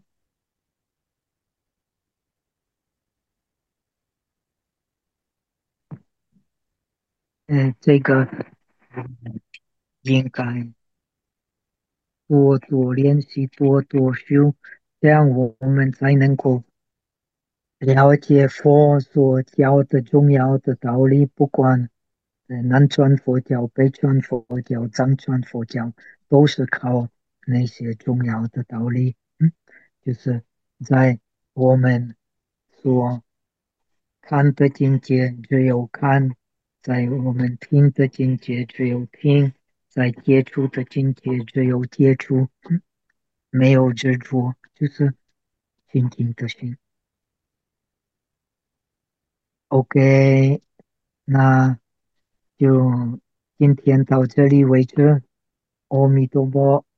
这个应该多多练习，多多修，这样我们才能够了解佛所教的重要的道理。不管南传佛教、北传佛教、藏传佛教，都是靠那些重要的道理。就是在我们所看的境界只有看，在我们听的境界只有听，在接触的境界只有接触。没有执着，就是静静的心。OK。那就今天到这里为止。阿弥陀佛。